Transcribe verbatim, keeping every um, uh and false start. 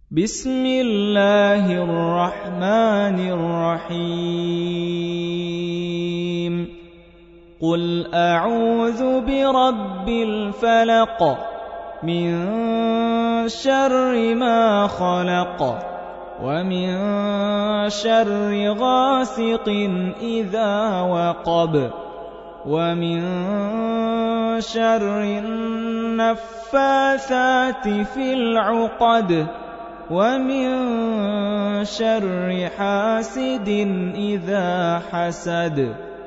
بسم الله الرحمن الرحيم قل أعوذ برب الفلق من شر ما خلق ومن شر غاسق إذا وقب ومن شر النفاثات في العقد ومن شر حاسد إذا حسد